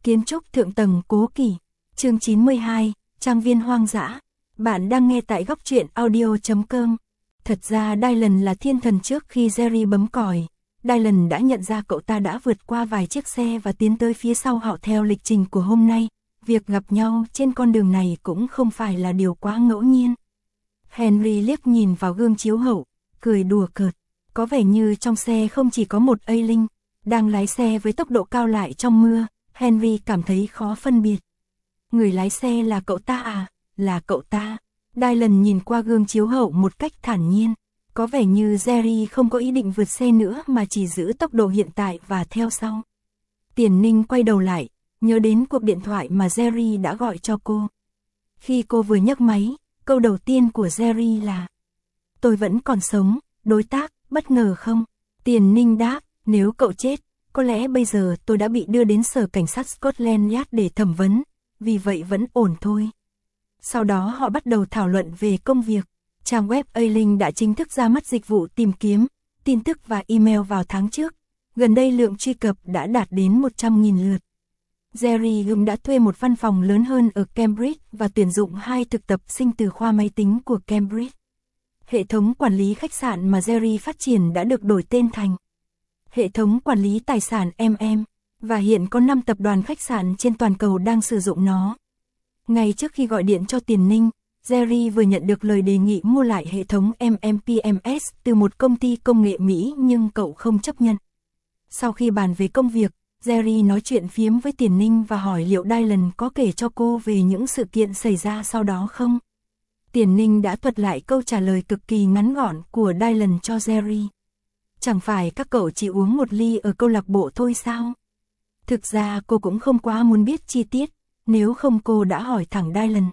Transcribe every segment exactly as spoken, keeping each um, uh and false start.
Kiến trúc thượng tầng cố kỳ. Chương chín mươi hai, trang viên hoang dã. Bạn đang nghe tại góc truyện audio chấm com. Thật ra Dylan là thiên thần trước khi Jerry bấm còi. Dylan đã nhận ra cậu ta đã vượt qua vài chiếc xe và tiến tới phía sau họ theo lịch trình của hôm nay. Việc gặp nhau trên con đường này cũng không phải là điều quá ngẫu nhiên. Henry liếc nhìn vào gương chiếu hậu, cười đùa cợt. Có vẻ như trong xe không chỉ có một A-Linh, đang lái xe với tốc độ cao lại trong mưa. Henry cảm thấy khó phân biệt. Người lái xe là cậu ta à? Là cậu ta. Dylan nhìn qua gương chiếu hậu một cách thản nhiên. Có vẻ như Jerry không có ý định vượt xe nữa mà chỉ giữ tốc độ hiện tại và theo sau. Tiền Ninh quay đầu lại, nhớ đến cuộc điện thoại mà Jerry đã gọi cho cô. Khi cô vừa nhấc máy, câu đầu tiên của Jerry là: "Tôi vẫn còn sống, đối tác, bất ngờ không?" Tiền Ninh đáp: "Nếu cậu chết, có lẽ bây giờ tôi đã bị đưa đến sở cảnh sát Scotland Yard để thẩm vấn, vì vậy vẫn ổn thôi." Sau đó họ bắt đầu thảo luận về công việc. Trang web A-Link đã chính thức ra mắt dịch vụ tìm kiếm, tin tức và email vào tháng trước. Gần đây lượng truy cập đã đạt đến một trăm nghìn lượt. Jerry Gum đã thuê một văn phòng lớn hơn ở Cambridge và tuyển dụng hai thực tập sinh từ khoa máy tính của Cambridge. Hệ thống quản lý khách sạn mà Jerry phát triển đã được đổi tên thành Hệ thống quản lý tài sản em em, và hiện có năm tập đoàn khách sạn trên toàn cầu đang sử dụng nó. Ngay trước khi gọi điện cho Tiền Ninh, Jerry vừa nhận được lời đề nghị mua lại hệ thống em em pê em ét từ một công ty công nghệ Mỹ nhưng cậu không chấp nhận. Sau khi bàn về công việc, Jerry nói chuyện phiếm với Tiền Ninh và hỏi liệu Dylan có kể cho cô về những sự kiện xảy ra sau đó không. Tiền Ninh đã thuật lại câu trả lời cực kỳ ngắn gọn của Dylan cho Jerry. "Chẳng phải các cậu chỉ uống một ly ở câu lạc bộ thôi sao?" Thực ra cô cũng không quá muốn biết chi tiết, nếu không cô đã hỏi thẳng Dylan.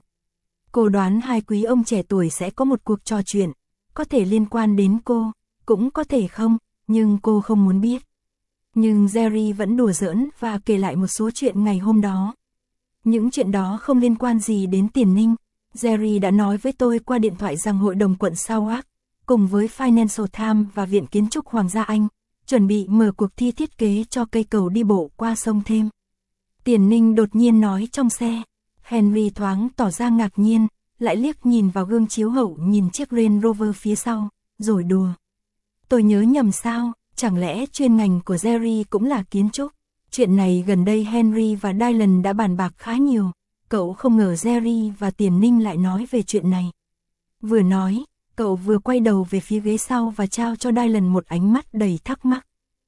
Cô đoán hai quý ông trẻ tuổi sẽ có một cuộc trò chuyện, có thể liên quan đến cô, cũng có thể không, nhưng cô không muốn biết. Nhưng Jerry vẫn đùa giỡn và kể lại một số chuyện ngày hôm đó. Những chuyện đó không liên quan gì đến Tiền Ninh. Jerry đã nói với tôi qua điện thoại rằng hội đồng quận Southwark, cùng với Financial Times và Viện Kiến trúc Hoàng gia Anh, chuẩn bị mở cuộc thi thiết kế cho cây cầu đi bộ qua sông Thêm. Tiền Ninh đột nhiên nói trong xe. Henry thoáng tỏ ra ngạc nhiên, lại liếc nhìn vào gương chiếu hậu nhìn chiếc Range Rover phía sau, rồi đùa: "Tôi nhớ nhầm sao, chẳng lẽ chuyên ngành của Jerry cũng là kiến trúc?" Chuyện này gần đây Henry và Dylan đã bàn bạc khá nhiều, cậu không ngờ Jerry và Tiền Ninh lại nói về chuyện này. Vừa nói, cậu vừa quay đầu về phía ghế sau và trao cho Dylan một ánh mắt đầy thắc mắc.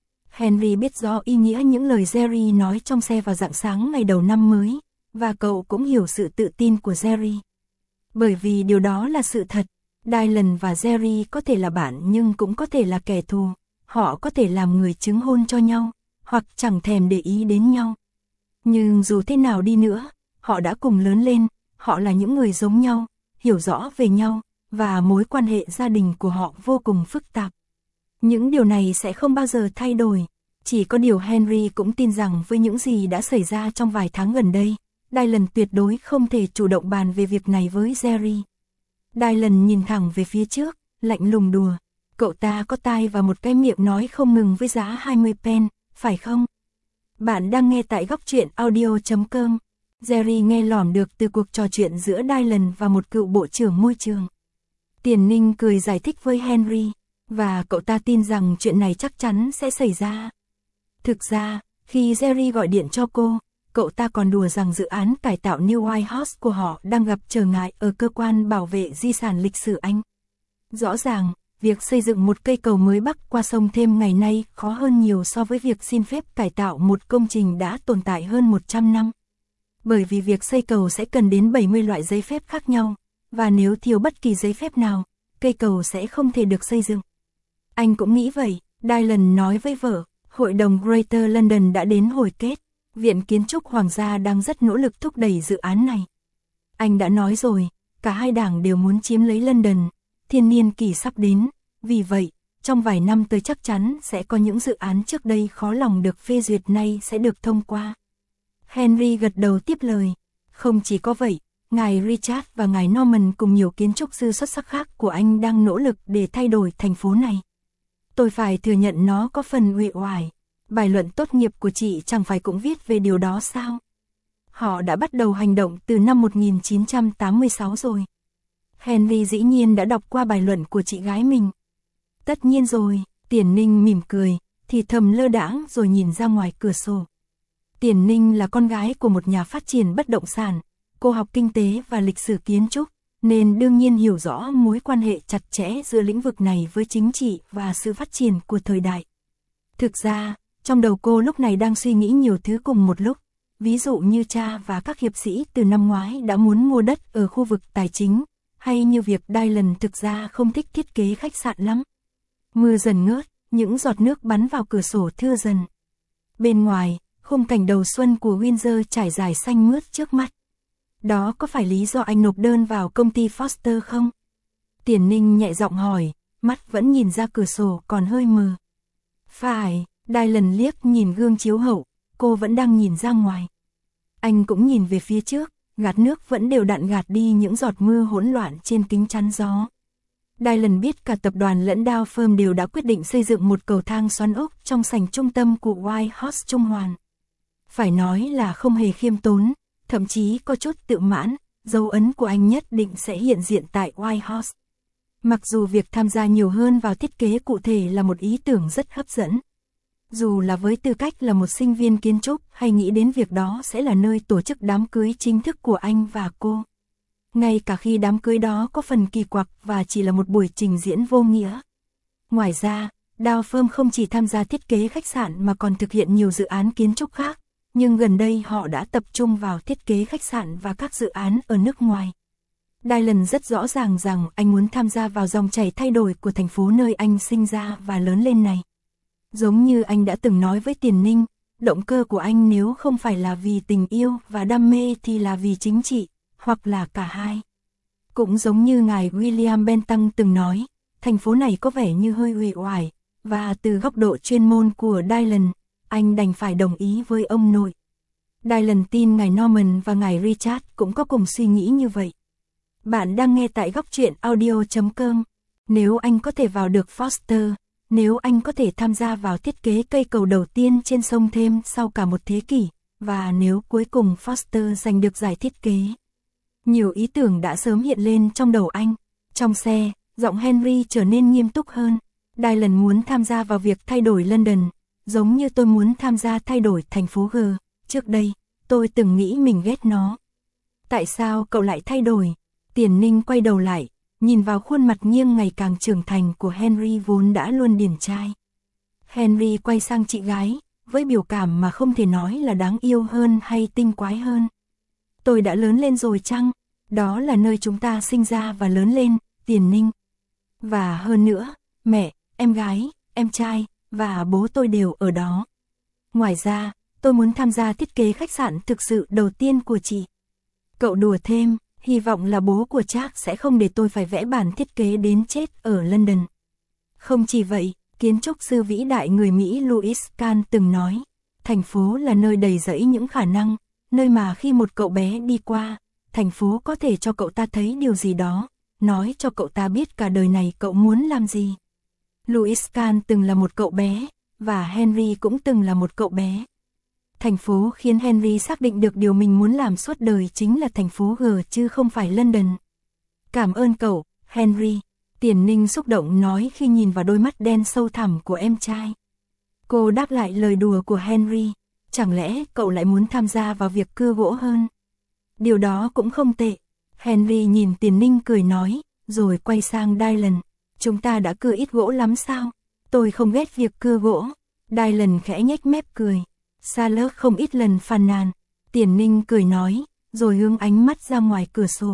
Henry biết rõ ý nghĩa những lời Jerry nói trong xe vào rạng sáng ngày đầu năm mới, và cậu cũng hiểu sự tự tin của Jerry. Bởi vì điều đó là sự thật, Dylan và Jerry có thể là bạn nhưng cũng có thể là kẻ thù, họ có thể làm người chứng hôn cho nhau, hoặc chẳng thèm để ý đến nhau. Nhưng dù thế nào đi nữa, họ đã cùng lớn lên, họ là những người giống nhau, hiểu rõ về nhau, và mối quan hệ gia đình của họ vô cùng phức tạp. Những điều này sẽ không bao giờ thay đổi, chỉ có điều Henry cũng tin rằng với những gì đã xảy ra trong vài tháng gần đây, Dylan tuyệt đối không thể chủ động bàn về việc này với Jerry. Dylan nhìn thẳng về phía trước, lạnh lùng đùa: "Cậu ta có tai và một cái miệng nói không ngừng với giá hai mươi pen, phải không?" Bạn đang nghe tại góc truyện audio chấm com. Jerry nghe lỏm được từ cuộc trò chuyện giữa Dylan và một cựu bộ trưởng môi trường. Tiền Ninh cười giải thích với Henry, và cậu ta tin rằng chuyện này chắc chắn sẽ xảy ra. Thực ra, khi Jerry gọi điện cho cô, cậu ta còn đùa rằng dự án cải tạo New White House của họ đang gặp trở ngại ở cơ quan bảo vệ di sản lịch sử Anh. Rõ ràng, việc xây dựng một cây cầu mới bắc qua sông Thêm ngày nay khó hơn nhiều so với việc xin phép cải tạo một công trình đã tồn tại hơn một trăm năm. Bởi vì việc xây cầu sẽ cần đến bảy mươi loại giấy phép khác nhau, và nếu thiếu bất kỳ giấy phép nào, cây cầu sẽ không thể được xây dựng. Anh cũng nghĩ vậy, Dylan nói với vợ. Hội đồng Greater London đã đến hồi kết, Viện Kiến trúc Hoàng gia đang rất nỗ lực thúc đẩy dự án này. Anh đã nói rồi, cả hai đảng đều muốn chiếm lấy London, thiên niên kỷ sắp đến, vì vậy, trong vài năm tới chắc chắn sẽ có những dự án trước đây khó lòng được phê duyệt nay sẽ được thông qua. Henry gật đầu tiếp lời. Không chỉ có vậy, ngài Richard và ngài Norman cùng nhiều kiến trúc sư xuất sắc khác của Anh đang nỗ lực để thay đổi thành phố này. Tôi phải thừa nhận nó có phần uể oải. Bài luận tốt nghiệp của chị chẳng phải cũng viết về điều đó sao? Họ đã bắt đầu hành động từ năm một nghìn chín trăm tám mươi sáu rồi. Henry dĩ nhiên đã đọc qua bài luận của chị gái mình. Tất nhiên rồi, Tiền Ninh mỉm cười, thì thầm lơ đãng rồi nhìn ra ngoài cửa sổ. Tiền Ninh là con gái của một nhà phát triển bất động sản, cô học kinh tế và lịch sử kiến trúc, nên đương nhiên hiểu rõ mối quan hệ chặt chẽ giữa lĩnh vực này với chính trị và sự phát triển của thời đại. Thực ra, trong đầu cô lúc này đang suy nghĩ nhiều thứ cùng một lúc, ví dụ như cha và các hiệp sĩ từ năm ngoái đã muốn mua đất ở khu vực tài chính, hay như việc Dylan thực ra không thích thiết kế khách sạn lắm. Mưa dần ngớt, những giọt nước bắn vào cửa sổ thưa dần. Bên ngoài, khung cảnh đầu xuân của Windsor trải dài xanh mướt trước mắt. Đó có phải lý do anh nộp đơn vào công ty Foster không? Tiền Ninh nhẹ giọng hỏi, mắt vẫn nhìn ra cửa sổ còn hơi mờ. Phải, Dylan liếc nhìn gương chiếu hậu, cô vẫn đang nhìn ra ngoài. Anh cũng nhìn về phía trước, gạt nước vẫn đều đặn gạt đi những giọt mưa hỗn loạn trên kính chắn gió. Dylan biết cả tập đoàn lẫn Dow Firm đều đã quyết định xây dựng một cầu thang xoắn ốc trong sảnh trung tâm của White House Trung Hoàn. Phải nói là không hề khiêm tốn, thậm chí có chút tự mãn, dấu ấn của anh nhất định sẽ hiện diện tại White House. Mặc dù việc tham gia nhiều hơn vào thiết kế cụ thể là một ý tưởng rất hấp dẫn. Dù là với tư cách là một sinh viên kiến trúc hay nghĩ đến việc đó sẽ là nơi tổ chức đám cưới chính thức của anh và cô. Ngay cả khi đám cưới đó có phần kỳ quặc và chỉ là một buổi trình diễn vô nghĩa. Ngoài ra, Dow Firm không chỉ tham gia thiết kế khách sạn mà còn thực hiện nhiều dự án kiến trúc khác, nhưng gần đây họ đã tập trung vào thiết kế khách sạn và các dự án ở nước ngoài. Dylan rất rõ ràng rằng anh muốn tham gia vào dòng chảy thay đổi của thành phố nơi anh sinh ra và lớn lên này. Giống như anh đã từng nói với Tiền Ninh, động cơ của anh nếu không phải là vì tình yêu và đam mê thì là vì chính trị, hoặc là cả hai. Cũng giống như ngài William Bentham từng nói, thành phố này có vẻ như hơi uể oải, và từ góc độ chuyên môn của Dylan, anh đành phải đồng ý với ông nội. Dylan tin ngài Norman và ngài Richard cũng có cùng suy nghĩ như vậy. Bạn đang nghe tại góc truyện audio chấm com. Nếu anh có thể vào được Foster, nếu anh có thể tham gia vào thiết kế cây cầu đầu tiên trên sông Thêm sau cả một thế kỷ, và nếu cuối cùng Foster giành được giải thiết kế. Nhiều ý tưởng đã sớm hiện lên trong đầu anh. Trong xe, giọng Henry trở nên nghiêm túc hơn. Dylan muốn tham gia vào việc thay đổi London, giống như tôi muốn tham gia thay đổi thành phố G. Trước đây, tôi từng nghĩ mình ghét nó. Tại sao cậu lại thay đổi? Tiền Ninh quay đầu lại, nhìn vào khuôn mặt nghiêng ngày càng trưởng thành của Henry vốn đã luôn điển trai. Henry quay sang chị gái, với biểu cảm mà không thể nói là đáng yêu hơn hay tinh quái hơn. Tôi đã lớn lên rồi chăng? Đó là nơi chúng ta sinh ra và lớn lên, Tiền Ninh. Và hơn nữa, mẹ, em gái, em trai, và bố tôi đều ở đó. Ngoài ra, tôi muốn tham gia thiết kế khách sạn thực sự đầu tiên của chị. Cậu đùa thêm, hy vọng là bố của Jack sẽ không để tôi phải vẽ bản thiết kế đến chết ở London. Không chỉ vậy, kiến trúc sư vĩ đại người Mỹ Louis Kahn từng nói, thành phố là nơi đầy rẫy những khả năng, nơi mà khi một cậu bé đi qua, thành phố có thể cho cậu ta thấy điều gì đó, nói cho cậu ta biết cả đời này cậu muốn làm gì. Louis Kahn từng là một cậu bé, và Henry cũng từng là một cậu bé. Thành phố khiến Henry xác định được điều mình muốn làm suốt đời chính là thành phố G chứ không phải London. Cảm ơn cậu, Henry, Tiền Ninh xúc động nói khi nhìn vào đôi mắt đen sâu thẳm của em trai. Cô đáp lại lời đùa của Henry, chẳng lẽ cậu lại muốn tham gia vào việc cưa gỗ hơn? Điều đó cũng không tệ. Henry nhìn Tiền Ninh cười nói, rồi quay sang Dylan. Chúng ta đã cưa ít gỗ lắm sao? Tôi không ghét việc cưa gỗ. Dylan khẽ nhếch mép cười. Charlotte không ít lần phàn nàn. Tiền Ninh cười nói, rồi hướng ánh mắt ra ngoài cửa sổ.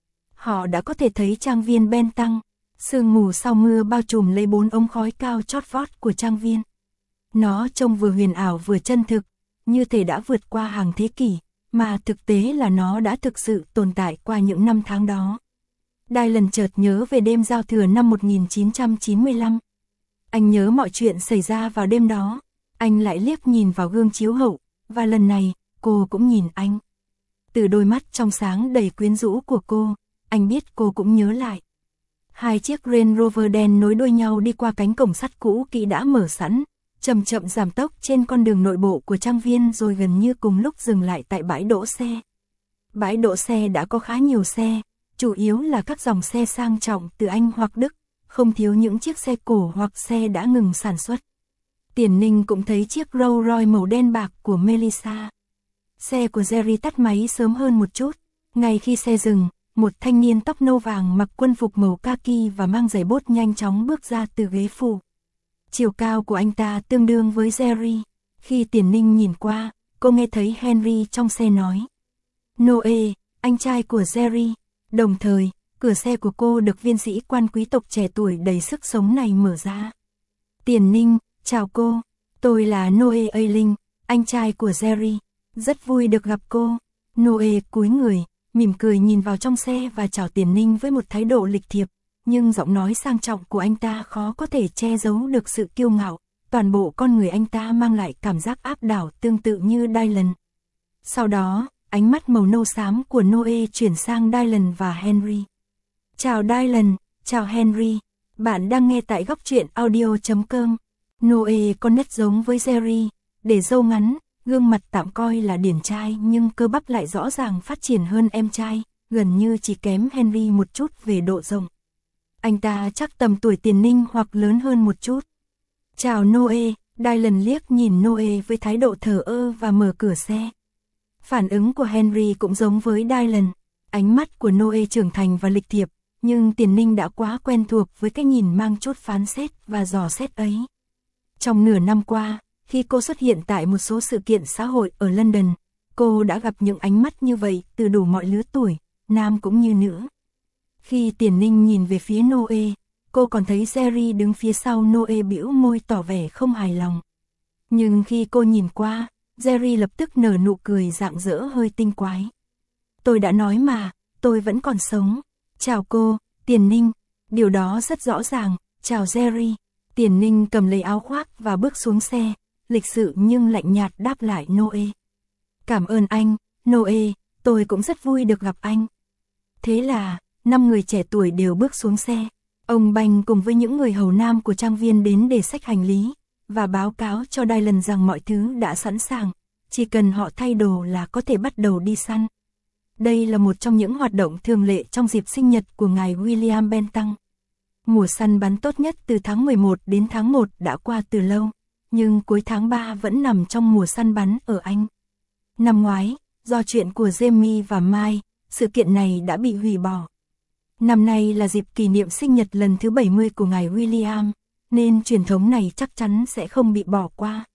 Họ đã có thể thấy trang viên Bentham. Sương mù sau mưa bao trùm lấy bốn ống khói cao chót vót của trang viên. Nó trông vừa huyền ảo vừa chân thực, như thể đã vượt qua hàng thế kỷ, mà thực tế là nó đã thực sự tồn tại qua những năm tháng đó. Dylan chợt nhớ về đêm giao thừa năm một nghìn chín trăm chín mươi lăm. Anh nhớ mọi chuyện xảy ra vào đêm đó. Anh lại liếc nhìn vào gương chiếu hậu, và lần này, cô cũng nhìn anh. Từ đôi mắt trong sáng đầy quyến rũ của cô, anh biết cô cũng nhớ lại. Hai chiếc Range Rover đen nối đuôi nhau đi qua cánh cổng sắt cũ kỹ đã mở sẵn, chậm chậm giảm tốc trên con đường nội bộ của trang viên rồi gần như cùng lúc dừng lại tại bãi đỗ xe. Bãi đỗ xe đã có khá nhiều xe, chủ yếu là các dòng xe sang trọng từ Anh hoặc Đức, không thiếu những chiếc xe cổ hoặc xe đã ngừng sản xuất. Tiền Ninh cũng thấy chiếc Rolls Royce màu đen bạc của Melissa. Xe của Jerry tắt máy sớm hơn một chút. Ngay khi xe dừng, một thanh niên tóc nâu vàng mặc quân phục màu kaki và mang giày bốt nhanh chóng bước ra từ ghế phụ. Chiều cao của anh ta tương đương với Jerry. Khi Tiền Ninh nhìn qua, cô nghe thấy Henry trong xe nói: Noe, anh trai của Jerry. Đồng thời, cửa xe của cô được viên sĩ quan quý tộc trẻ tuổi đầy sức sống này mở ra. Tiền Ninh, chào cô, tôi là Noe Ailing, anh trai của Jerry. Rất vui được gặp cô. Noe cúi người, mỉm cười nhìn vào trong xe và chào Tiền Ninh với một thái độ lịch thiệp, nhưng giọng nói sang trọng của anh ta khó có thể che giấu được sự kiêu ngạo, toàn bộ con người anh ta mang lại cảm giác áp đảo tương tự như Dylan. Sau đó, ánh mắt màu nâu xám của Noe chuyển sang Dylan và Henry. Chào Dylan, chào Henry, bạn đang nghe tại góc truyện audio chấm com. Noe có nét giống với Jerry, để râu ngắn, gương mặt tạm coi là điển trai nhưng cơ bắp lại rõ ràng phát triển hơn em trai, gần như chỉ kém Henry một chút về độ rộng. Anh ta chắc tầm tuổi Tiền Ninh hoặc lớn hơn một chút. Chào Noe, Dylan liếc nhìn Noe với thái độ thờ ơ và mở cửa xe. Phản ứng của Henry cũng giống với Dylan, ánh mắt của Noe trưởng thành và lịch thiệp, nhưng Tiền Ninh đã quá quen thuộc với cái nhìn mang chút phán xét và dò xét ấy. Trong nửa năm qua, khi cô xuất hiện tại một số sự kiện xã hội ở London, cô đã gặp những ánh mắt như vậy từ đủ mọi lứa tuổi, nam cũng như nữ. Khi Tiền Ninh nhìn về phía Noe, cô còn thấy Jerry đứng phía sau Noe bĩu môi tỏ vẻ không hài lòng. Nhưng khi cô nhìn qua, Jerry lập tức nở nụ cười rạng rỡ hơi tinh quái. Tôi đã nói mà, tôi vẫn còn sống. Chào cô, Tiền Ninh. Điều đó rất rõ ràng, chào Jerry. Tiền Ninh cầm lấy áo khoác và bước xuống xe, lịch sự nhưng lạnh nhạt đáp lại Noe. Cảm ơn anh, Noe, tôi cũng rất vui được gặp anh. Thế là, năm người trẻ tuổi đều bước xuống xe. Ông Banh cùng với những người hầu nam của trang viên đến để xách hành lý, và báo cáo cho Dylan rằng mọi thứ đã sẵn sàng, chỉ cần họ thay đồ là có thể bắt đầu đi săn. Đây là một trong những hoạt động thường lệ trong dịp sinh nhật của ngài William Bentinck. Mùa săn bắn tốt nhất từ tháng mười một đến tháng một đã qua từ lâu, nhưng cuối tháng ba vẫn nằm trong mùa săn bắn ở Anh. Năm ngoái, do chuyện của Jamie và Mai, sự kiện này đã bị hủy bỏ. Năm nay là dịp kỷ niệm sinh nhật lần thứ bảy mươi của ngài William, nên truyền thống này chắc chắn sẽ không bị bỏ qua.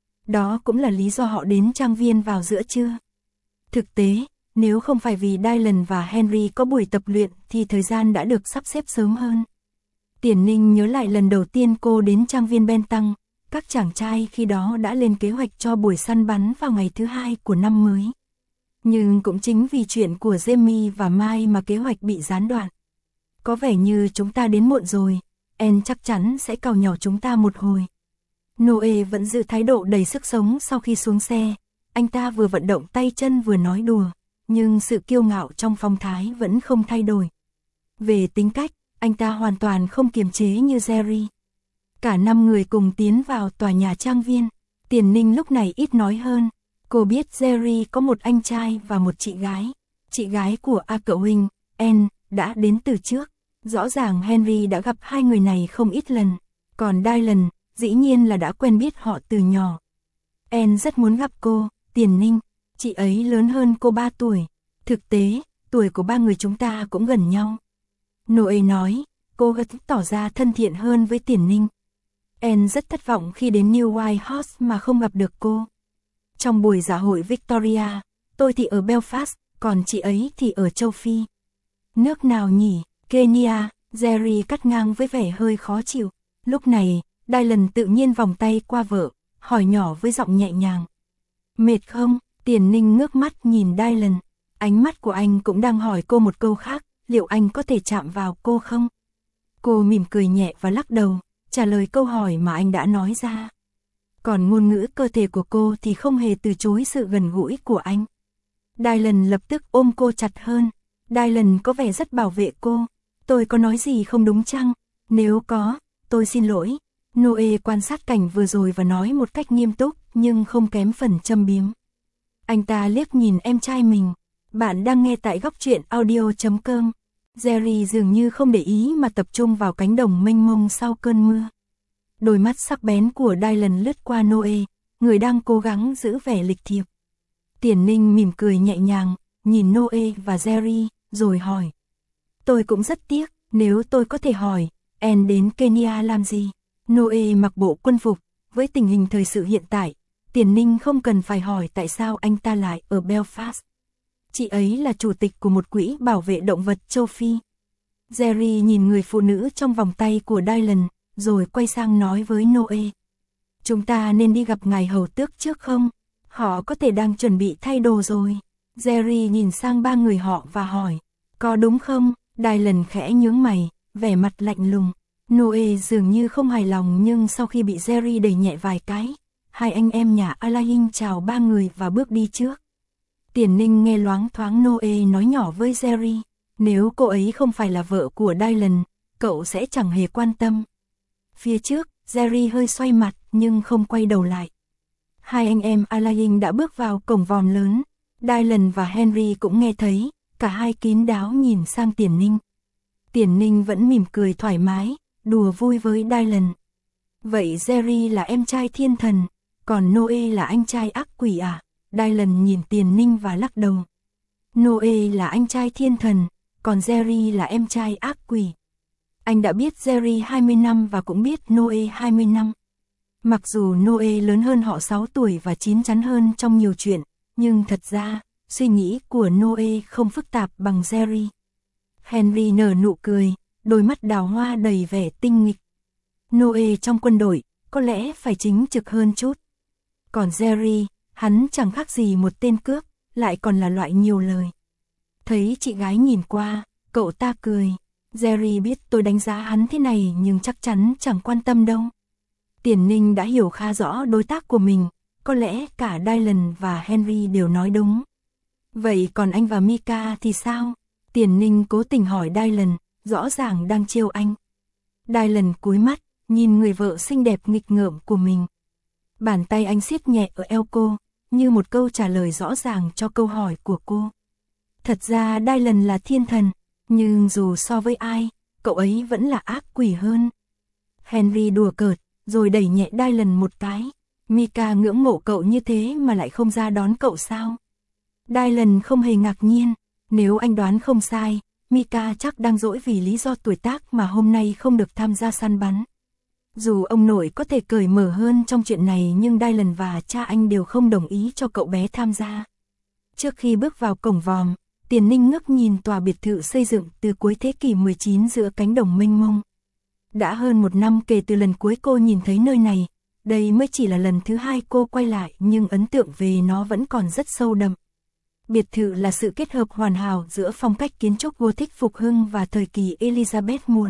Đó cũng là lý do họ đến trang viên vào giữa trưa. Thực tế, nếu không phải vì Dylan và Henry có buổi tập luyện thì thời gian đã được sắp xếp sớm hơn. Tiền Ninh nhớ lại lần đầu tiên cô đến trang viên Bentinck, các chàng trai khi đó đã lên kế hoạch cho buổi săn bắn vào ngày thứ hai của năm mới. Nhưng cũng chính vì chuyện của Jamie và Mai mà kế hoạch bị gián đoạn. Có vẻ như chúng ta đến muộn rồi, Anne chắc chắn sẽ càu nhàu chúng ta một hồi. Noe vẫn giữ thái độ đầy sức sống sau khi xuống xe, anh ta vừa vận động tay chân vừa nói đùa, nhưng sự kiêu ngạo trong phong thái vẫn không thay đổi. Về tính cách, anh ta hoàn toàn không kiềm chế như Jerry. Cả năm người cùng tiến vào tòa nhà trang viên. Tiền Ninh lúc này ít nói hơn. Cô biết Jerry có một anh trai và một chị gái. Chị gái của A cậu huynh, Anne, đã đến từ trước. Rõ ràng Henry đã gặp hai người này không ít lần. Còn Dylan, dĩ nhiên là đã quen biết họ từ nhỏ. Anne rất muốn gặp cô, Tiền Ninh. Chị ấy lớn hơn cô ba tuổi. Thực tế, tuổi của ba người chúng ta cũng gần nhau. Noe nói, cô gật tỏ ra thân thiện hơn với Tiền Ninh. Anne rất thất vọng khi đến New White House mà không gặp được cô. Trong buổi dạ hội Victoria, tôi thì ở Belfast, còn chị ấy thì ở châu Phi. Nước nào nhỉ? Kenya, Jerry cắt ngang với vẻ hơi khó chịu. Lúc này, Dylan tự nhiên vòng tay qua vợ, hỏi nhỏ với giọng nhẹ nhàng. Mệt không? Tiền Ninh ngước mắt nhìn Dylan. Ánh mắt của anh cũng đang hỏi cô một câu khác, liệu anh có thể chạm vào cô không? Cô mỉm cười nhẹ và lắc đầu, trả lời câu hỏi mà anh đã nói ra. Còn ngôn ngữ cơ thể của cô thì không hề từ chối sự gần gũi của anh. Dylan lập tức ôm cô chặt hơn. Dylan có vẻ rất bảo vệ cô. Tôi có nói gì không đúng chăng? Nếu có, tôi xin lỗi. Noe quan sát cảnh vừa rồi và nói một cách nghiêm túc, nhưng không kém phần châm biếm. Anh ta liếc nhìn em trai mình. Bạn đang nghe tại góc truyện audio chấm com. Jerry dường như không để ý mà tập trung vào cánh đồng mênh mông sau cơn mưa. Đôi mắt sắc bén của Dylan lướt qua Noe, người đang cố gắng giữ vẻ lịch thiệp. Tiền Ninh mỉm cười nhẹ nhàng, nhìn Noe và Jerry, rồi hỏi. Tôi cũng rất tiếc, nếu tôi có thể hỏi, Anne đến Kenya làm gì? Noe mặc bộ quân phục, với tình hình thời sự hiện tại, Tiền Ninh không cần phải hỏi tại sao anh ta lại ở Belfast. Chị ấy là chủ tịch của một quỹ bảo vệ động vật châu Phi. Jerry nhìn người phụ nữ trong vòng tay của Dylan, rồi quay sang nói với Noe. Chúng ta nên đi gặp ngài hầu tước trước không? Họ có thể đang chuẩn bị thay đồ rồi. Jerry nhìn sang ba người họ và hỏi. Có đúng không? Dylan khẽ nhướng mày, vẻ mặt lạnh lùng. Noe dường như không hài lòng, nhưng sau khi bị Jerry đẩy nhẹ vài cái, hai anh em nhà Alain chào ba người và bước đi trước. Tiền Ninh nghe loáng thoáng Noe nói nhỏ với Jerry. Nếu cô ấy không phải là vợ của Dylan, cậu sẽ chẳng hề quan tâm. Phía trước, Jerry hơi xoay mặt nhưng không quay đầu lại. Hai anh em Alain đã bước vào cổng vòm lớn. Dylan và Henry cũng nghe thấy, cả hai kín đáo nhìn sang Tiền Ninh. Tiền Ninh vẫn mỉm cười thoải mái, đùa vui với Dylan. Vậy Jerry là em trai thiên thần, còn Noe là anh trai ác quỷ à? Dylan nhìn Tiền Ninh và lắc đầu. Noe là anh trai thiên thần, còn Jerry là em trai ác quỷ. Anh đã biết Jerry hai mươi năm và cũng biết Noe hai mươi năm. Mặc dù Noe lớn hơn họ sáu tuổi và chín chắn hơn trong nhiều chuyện, nhưng thật ra, suy nghĩ của Noe không phức tạp bằng Jerry. Henry nở nụ cười, đôi mắt đào hoa đầy vẻ tinh nghịch. Noe trong quân đội, có lẽ phải chính trực hơn chút. Còn Jerry, hắn chẳng khác gì một tên cướp, lại còn là loại nhiều lời. Thấy chị gái nhìn qua, cậu ta cười. Jerry biết tôi đánh giá hắn thế này nhưng chắc chắn chẳng quan tâm đâu. Tiền Ninh đã hiểu khá rõ đối tác của mình, có lẽ cả Dylan và Henry đều nói đúng. Vậy còn anh và Mika thì sao? Tiền Ninh cố tình hỏi Dylan, rõ ràng đang trêu anh. Dylan cúi mắt, nhìn người vợ xinh đẹp nghịch ngợm của mình. Bàn tay anh siết nhẹ ở eo cô, như một câu trả lời rõ ràng cho câu hỏi của cô. Thật ra Dylan là thiên thần, nhưng dù so với ai, cậu ấy vẫn là ác quỷ hơn. Henry đùa cợt, rồi đẩy nhẹ Dylan một cái. Mika ngưỡng mộ cậu như thế mà lại không ra đón cậu sao? Dylan không hề ngạc nhiên, nếu anh đoán không sai, Mika chắc đang dỗi vì lý do tuổi tác mà hôm nay không được tham gia săn bắn. Dù ông nội có thể cởi mở hơn trong chuyện này nhưng Dylan và cha anh đều không đồng ý cho cậu bé tham gia. Trước khi bước vào cổng vòm, Tiền Ninh ngước nhìn tòa biệt thự xây dựng từ cuối thế kỷ mười chín giữa cánh đồng mênh mông. Đã hơn một năm kể từ lần cuối cô nhìn thấy nơi này, đây mới chỉ là lần thứ hai cô quay lại nhưng ấn tượng về nó vẫn còn rất sâu đậm. Biệt thự là sự kết hợp hoàn hảo giữa phong cách kiến trúc Gothic phục hưng và thời kỳ Elizabeth muộn.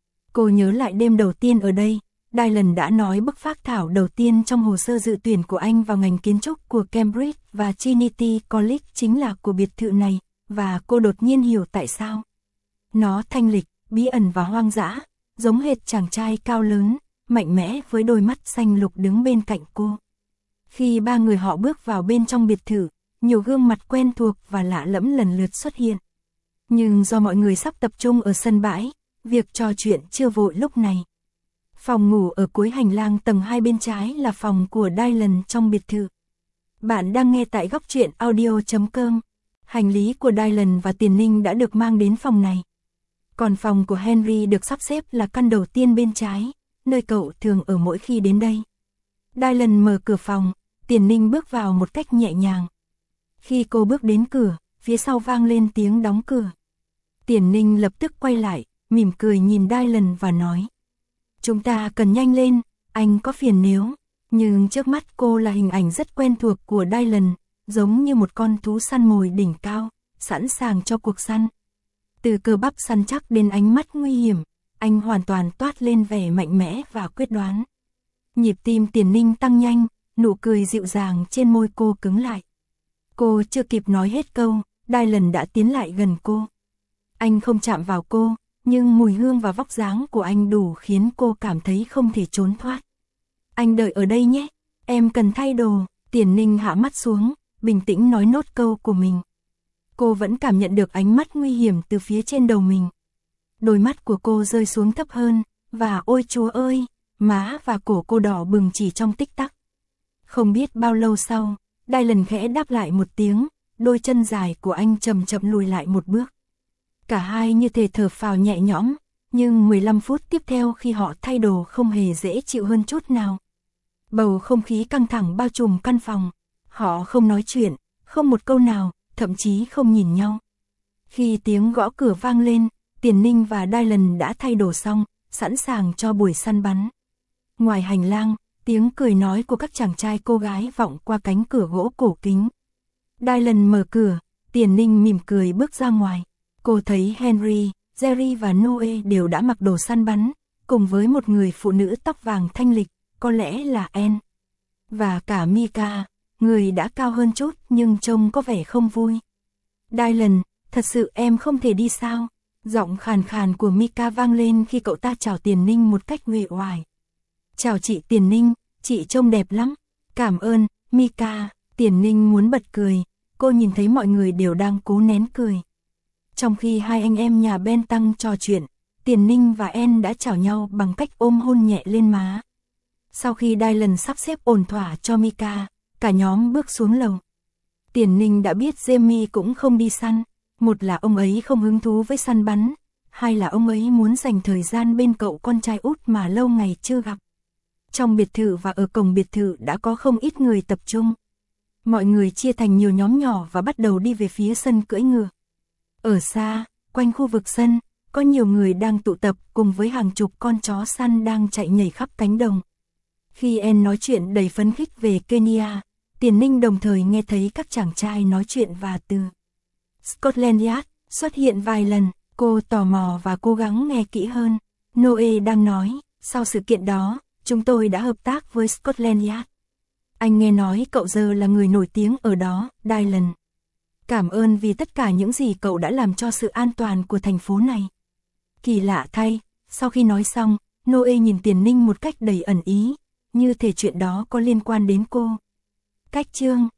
Cô nhớ lại đêm đầu tiên ở đây, Dylan đã nói bức phác thảo đầu tiên trong hồ sơ dự tuyển của anh vào ngành kiến trúc của Cambridge và Trinity College chính là của biệt thự này, và cô đột nhiên hiểu tại sao. Nó thanh lịch, bí ẩn và hoang dã, giống hệt chàng trai cao lớn, mạnh mẽ với đôi mắt xanh lục đứng bên cạnh cô. Khi ba người họ bước vào bên trong biệt thự, nhiều gương mặt quen thuộc và lạ lẫm lần lượt xuất hiện. Nhưng do mọi người sắp tập trung ở sân bãi, việc trò chuyện chưa vội lúc này. Phòng ngủ ở cuối hành lang tầng hai bên trái là phòng của Dylan trong biệt thự. Bạn đang nghe tại góc truyện audio chấm com. Hành lý của Dylan và Tiền Ninh đã được mang đến phòng này. Còn phòng của Henry được sắp xếp là căn đầu tiên bên trái, nơi cậu thường ở mỗi khi đến đây. Dylan mở cửa phòng, Tiền Ninh bước vào một cách nhẹ nhàng. Khi cô bước đến cửa, phía sau vang lên tiếng đóng cửa. Tiền Ninh lập tức quay lại, mỉm cười nhìn Dylan và nói. Chúng ta cần nhanh lên, anh có phiền nếu. Nhưng trước mắt cô là hình ảnh rất quen thuộc của Dylan, giống như một con thú săn mồi đỉnh cao, sẵn sàng cho cuộc săn. Từ cơ bắp săn chắc đến ánh mắt nguy hiểm, anh hoàn toàn toát lên vẻ mạnh mẽ và quyết đoán. Nhịp tim Tiền Ninh tăng nhanh, nụ cười dịu dàng trên môi cô cứng lại. Cô chưa kịp nói hết câu, Dylan đã tiến lại gần cô. Anh không chạm vào cô, nhưng mùi hương và vóc dáng của anh đủ khiến cô cảm thấy không thể trốn thoát. Anh đợi ở đây nhé, em cần thay đồ. Tiền Ninh hạ mắt xuống, bình tĩnh nói nốt câu của mình. Cô vẫn cảm nhận được ánh mắt nguy hiểm từ phía trên đầu mình. Đôi mắt của cô rơi xuống thấp hơn, và ôi Chúa ơi, má và cổ cô đỏ bừng chỉ trong tích tắc. Không biết bao lâu sau, Dylan khẽ đáp lại một tiếng, đôi chân dài của anh chậm chậm lùi lại một bước. Cả hai như thể thở phào nhẹ nhõm, nhưng mười lăm phút tiếp theo khi họ thay đồ không hề dễ chịu hơn chút nào. Bầu không khí căng thẳng bao trùm căn phòng. Họ không nói chuyện, không một câu nào, thậm chí không nhìn nhau. Khi tiếng gõ cửa vang lên, Tiền Ninh và Dylan đã thay đồ xong, sẵn sàng cho buổi săn bắn. Ngoài hành lang, tiếng cười nói của các chàng trai cô gái vọng qua cánh cửa gỗ cổ kính. Dylan mở cửa, Tiền Ninh mỉm cười bước ra ngoài. Cô thấy Henry, Jerry và Noe đều đã mặc đồ săn bắn, cùng với một người phụ nữ tóc vàng thanh lịch, có lẽ là Anne. Và cả Mika, người đã cao hơn chút nhưng trông có vẻ không vui. Dylan, thật sự em không thể đi sao? Giọng khàn khàn của Mika vang lên khi cậu ta chào Tiền Ninh một cách uể oải. Chào chị Tiền Ninh, chị trông đẹp lắm. Cảm ơn, Mika. Tiền Ninh muốn bật cười, cô nhìn thấy mọi người đều đang cố nén cười. Trong khi hai anh em nhà Ben Tăng trò chuyện, Tiền Ninh và Anne đã chào nhau bằng cách ôm hôn nhẹ lên má. Sau khi Dylan sắp xếp ổn thỏa cho Mika, cả nhóm bước xuống lầu. Tiền Ninh đã biết Jamie cũng không đi săn, một là ông ấy không hứng thú với săn bắn, hai là ông ấy muốn dành thời gian bên cậu con trai út mà lâu ngày chưa gặp. Trong biệt thự và ở cổng biệt thự đã có không ít người tập trung. Mọi người chia thành nhiều nhóm nhỏ và bắt đầu đi về phía sân cưỡi ngựa. Ở xa, quanh khu vực sân, có nhiều người đang tụ tập cùng với hàng chục con chó săn đang chạy nhảy khắp cánh đồng. Khi Anne nói chuyện đầy phấn khích về Kenya, Tiền Ninh đồng thời nghe thấy các chàng trai nói chuyện và từ Scotland Yard xuất hiện vài lần. Cô tò mò và cố gắng nghe kỹ hơn. Noe đang nói, sau sự kiện đó, chúng tôi đã hợp tác với Scotland Yard. Anh nghe nói cậu giờ là người nổi tiếng ở đó, Dylan. Cảm ơn vì tất cả những gì cậu đã làm cho sự an toàn của thành phố này. Kỳ lạ thay, sau khi nói xong, Noe nhìn Tiền Ninh một cách đầy ẩn ý, như thể chuyện đó có liên quan đến cô. Cách chương